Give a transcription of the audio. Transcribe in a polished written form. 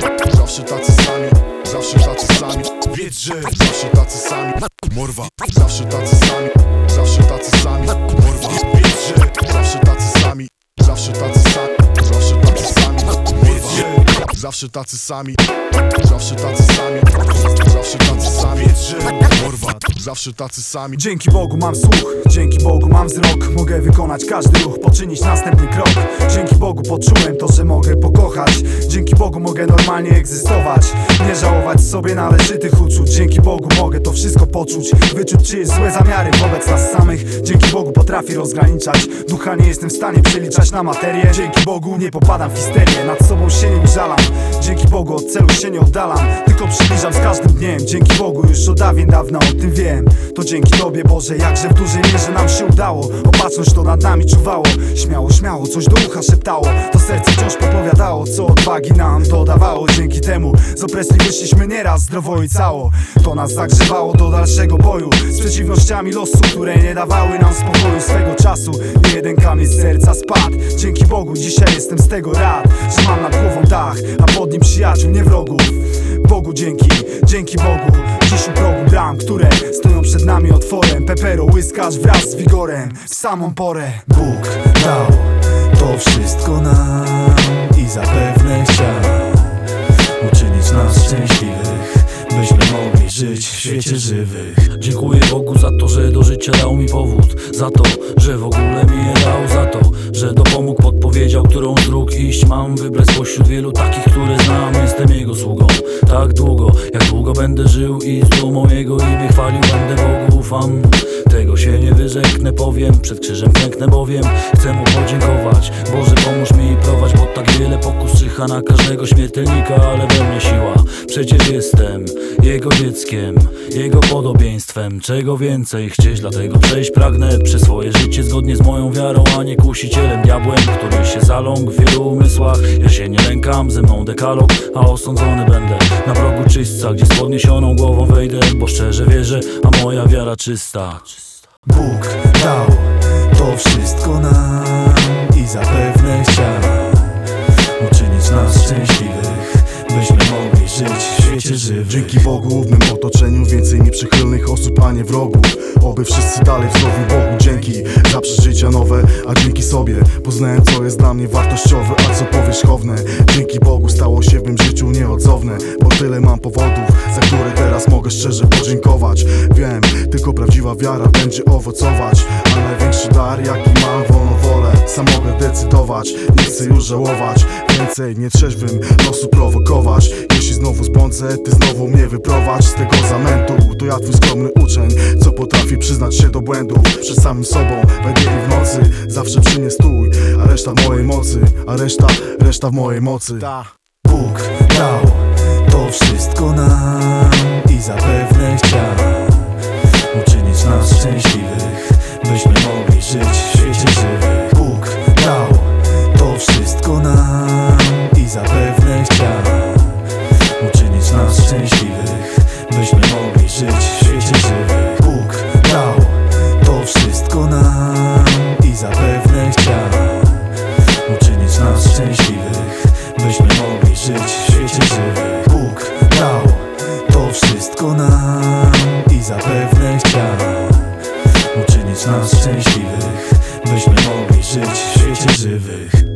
Zawsze tacy sami, zawsze tacy sami. Wiedz, że zawsze tacy sami. Morwa, zawsze tacy sami, zawsze tacy sami. Morwa, wiedz, że zawsze tacy sami, zawsze tacy sami, zawsze tacy sami. Wiedz, że zawsze tacy sami, zawsze tacy sami, zawsze tacy sami. Wiedz, że morwa, zawsze tacy sami. Dzięki Bogu mam słuch, dzięki Bogu mam wzrok. Mogę wykonać każdy ruch, poczynić następny krok. Dzięki Bogu poczułem to, że mogę pokochać. Dzięki Bogu mogę normalnie egzystować. Nie żałować sobie należytych uczuć. Dzięki Bogu mogę to wszystko poczuć. Wyczuć czyjeś złe zamiary wobec nas samych. Dzięki Bogu potrafię rozgraniczać. Ducha nie jestem w stanie przeliczać na materię. Dzięki Bogu nie popadam w histerię. Nad sobą się nie użalam. Dzięki Bogu od celu się nie oddalam, tylko przybliżam z każdym dniem. Dzięki Bogu już od dawien dawna o tym wiem. To dzięki Tobie, Boże, jakże w dużej mierze nam się udało. Opatrzność to nad nami czuwało. Śmiało, śmiało, coś do ucha szeptało. To serce wciąż podpowiadało, co odwagi nam dodawało. Dzięki temu z opresji wyszliśmy nieraz zdrowo i cało. To nas zagrzewało do dalszego boju z przeciwnościami losu, które nie dawały nam spokoju swego czasu. Nie jeden kamień z serca spadł. Dzięki Bogu dzisiaj jestem z tego rad, że mam nad głową dach, a pod nim przyjaciół, nie wrogów. Bogu dzięki, dzięki Bogu. Dziś u progu bram, które stoją przed nami otworem. Pepero łyskasz wraz z wigorem w samą porę. Bóg dał to wszystko nam i zapewne chciał uczynić nas szczęśliwych, byśmy mogli żyć w świecie żywych. Dziękuję Bogu za to, że do życia dał mi powód, za to, że w ogóle mi je dał, za to, że dopomógł, podpowiedział, którą z dróg iść mam. Wybrać spośród wielu takich, które znam. Jestem Jego sługą tak długo, jak długo będę żył i z dumą Jego imię chwalił będę. Bogu ufam, tego się nie wyrzeknę, powiem, przed krzyżem klęknę bowiem. Chcę Mu podziękować, Boże pomóż mi i prowadź, bo tak wiele pokus czyha na każdego śmiertelnika, ale we mnie siła. Przecież jestem Jego dzieckiem, Jego podobieństwem. Czego więcej chcieć, dlatego przejść pragnę przez swoje życie zgodnie z moją wiarą, a nie kusicielem, diabłem, który się zaląkł w wielu umysłach. Ja się nie lękam, ze mną dekalog, a osądzony będę na progu czystca, gdzie z podniesioną głową wejdę, bo szczerze wierzę, a moja wiara czysta. Bóg dał to wszystko nam i zapewne chciał uczynić nas szczęśliwych, byśmy mogli żyć w świecie żywych. Dzięki Bogu w mym otoczeniu więcej mi przychylnych osób, a nie wrogów. Oby wszyscy dalej w zdrowiu Bogu dzięki za przeżycia nowe, a dzięki sobie poznałem, co jest dla mnie wartościowe, a co powierzchowne. Dzięki Bogu stało się w mym życiu nieodzowne, bo tyle mam powodów, za które teraz mogę szczerze podziękować. Wiem, tylko prawdziwa wiara będzie owocować, a największy dar, jaki mam, wolną wolę. Sam mogę decydować, nie chcę już żałować. Więcej nietrzeźwym losu prowokować. Jeśli znowu zbłądzę, Ty znowu mnie wyprowadź z tego zamętu. To ja Twój skromny uczeń, co potrafi przyznać się do błędów przed samym sobą. We dnie i w nocy zawsze przy mnie stój, a reszta w mojej mocy, a reszta w mojej mocy. Bóg dał to wszystko nam i zapewne chciał uczynić nas szczęśliwych, byśmy mogli żyć w świecie żywych. Bóg dał to wszystko nam i zapewne chciał uczynić nas szczęśliwych, byśmy mogli żyć w świecie żywych. Bóg dał to wszystko nam i zapewne chciał uczynić nas szczęśliwych, byśmy mogli żyć w świecie żywych. Bóg dał to wszystko nam i zapewne chciał uczynić nas szczęśliwych, byśmy mogli żyć w świecie żywych.